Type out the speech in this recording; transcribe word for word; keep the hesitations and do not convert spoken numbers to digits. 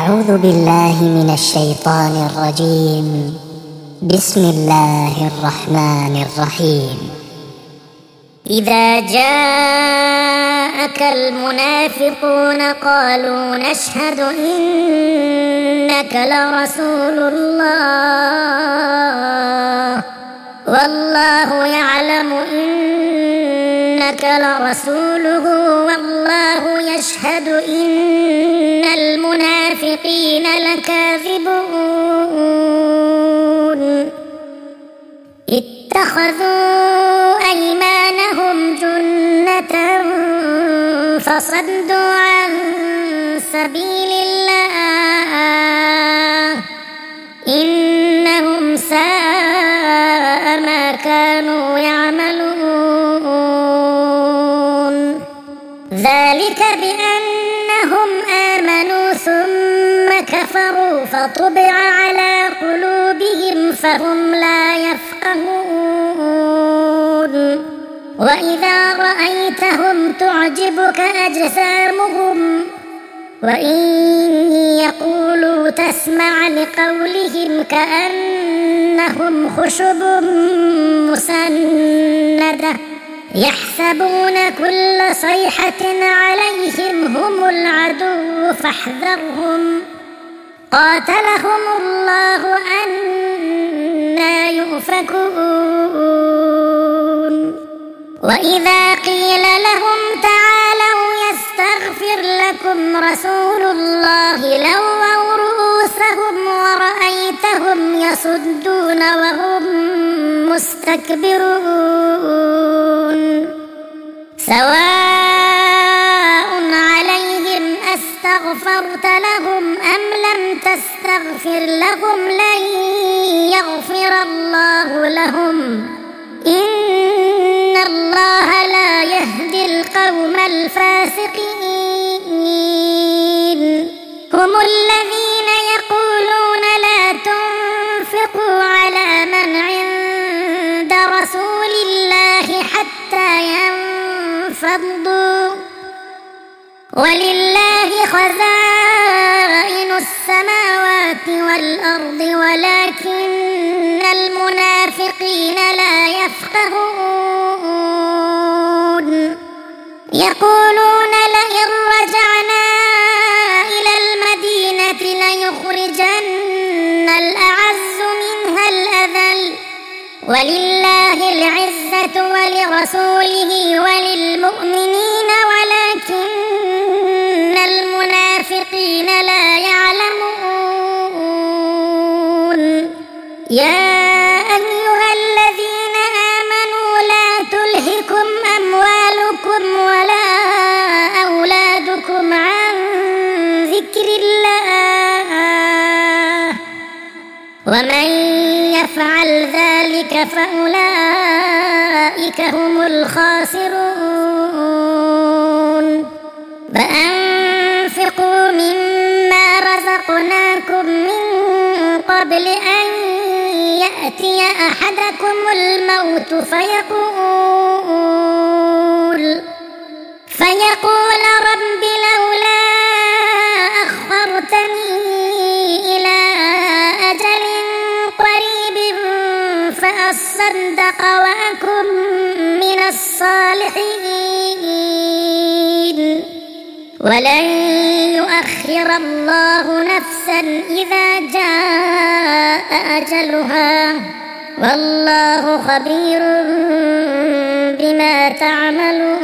أعوذ بالله من الشيطان الرجيم. بسم الله الرحمن الرحيم. إذا جاءك المنافقون قالوا نشهد إنك لرسول الله والله يعلم إنك لرسوله والله يشهد إن المنافقين لكاذبون اتخذوا أيمانهم جنة فصدوا عن سبيل الله إنهم ساء ما كانوا يعملون ذلك بأنهم آمنوا ثم كفروا فطبع على قلوبهم فهم لا يفقهون وإذا رأيتهم تعجبك أجسامهم وإن يقولوا تسمع لقولهم كأنهم خشب مسندة يحسبون كل صيحة عليهم هم العدو فاحذرهم قاتلهم الله أنى يؤفكون وإذا قيل لهم تعالوا يستغفر لكم رسول الله لووا رؤوسهم ورأيتهم يصدون وهم مستكبرون سواء عليهم أستغفرت لهم أم لم تستغفر لهم لن يغفر الله لهم إن الله لا يهدي القوم الفاسقين هم الذين يقولون لا تنفقوا على من عند رسول الله حتى ينفضوا ولله خزائن السماوات والأرض ولكن المنافقين لا يفقهون يقولون لئن رجعنا إلى المدينة ليخرجن الأعز منها الأذل ولله العزة ولرسوله وللمؤمنين ولكن المنافقين لا يعلمون يا أيها الذين آمنوا لا تلهكم أموالكم ولا أولادكم عن ذكر الله ومن يفعل ذلك فأولئك هم الخاسرون فأنفقوا مما رزقناكم من قبل أن يأتي أحدكم الموت فيقول فيقول رب لولا أخرتني إلى أجل قريب فأصدق وأكن من الصالحين ولن يؤخر الله نفسا إذا جاء أجلها والله خبير بما تعملون.